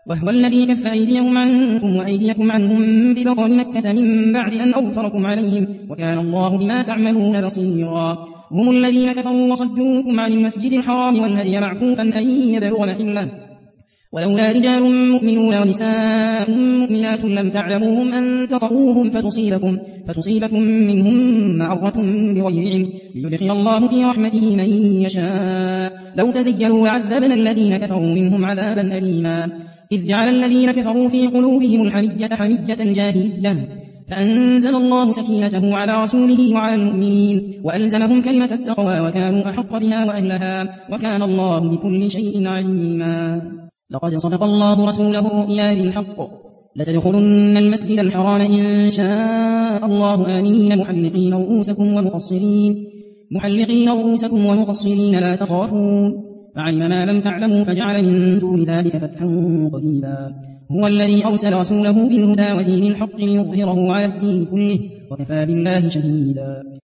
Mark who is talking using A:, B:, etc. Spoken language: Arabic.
A: وهو الذي كف أيديهم عنكم وأيديكم عنهم ببطن مكة من بعد أن أظفركم عليهم وكان الله بما تعملون بصيرا هم الذين كفروا وصدوكم عن المسجد الحرام والهدي معكوفا أن يبلغ محله ولولا رجال مؤمنون ونساء مؤمنات لم تعلموهم أن تطؤوهم فتصيبكم منهم معرة بغير علم ليدخل الله في رحمته من يشاء لو تزيلوا لعذبنا الذين كفروا منهم عذابا أليما إذ جعل الذين كفروا في قلوبهم الحمية حمية الجاهلية فأنزل الله سكينته على رسوله وعلى المؤمنين وألزمهم كلمة التقوى وكانوا أحق بها وأهلها وكان الله بكل شيء عليما لقد صدق الله رسوله الرؤيا بالحق لتدخلن المسجد الحرام إن شاء الله آمنين محلقين رؤوسكم ومقصرين لا تخافون فعلم ما لم تعلموا فجعل من دون ذلك فتحا قريبا هو الذي أرسل رسوله بالهدى ودين الحق ليظهره على الدين كله وكفى بالله شهيدا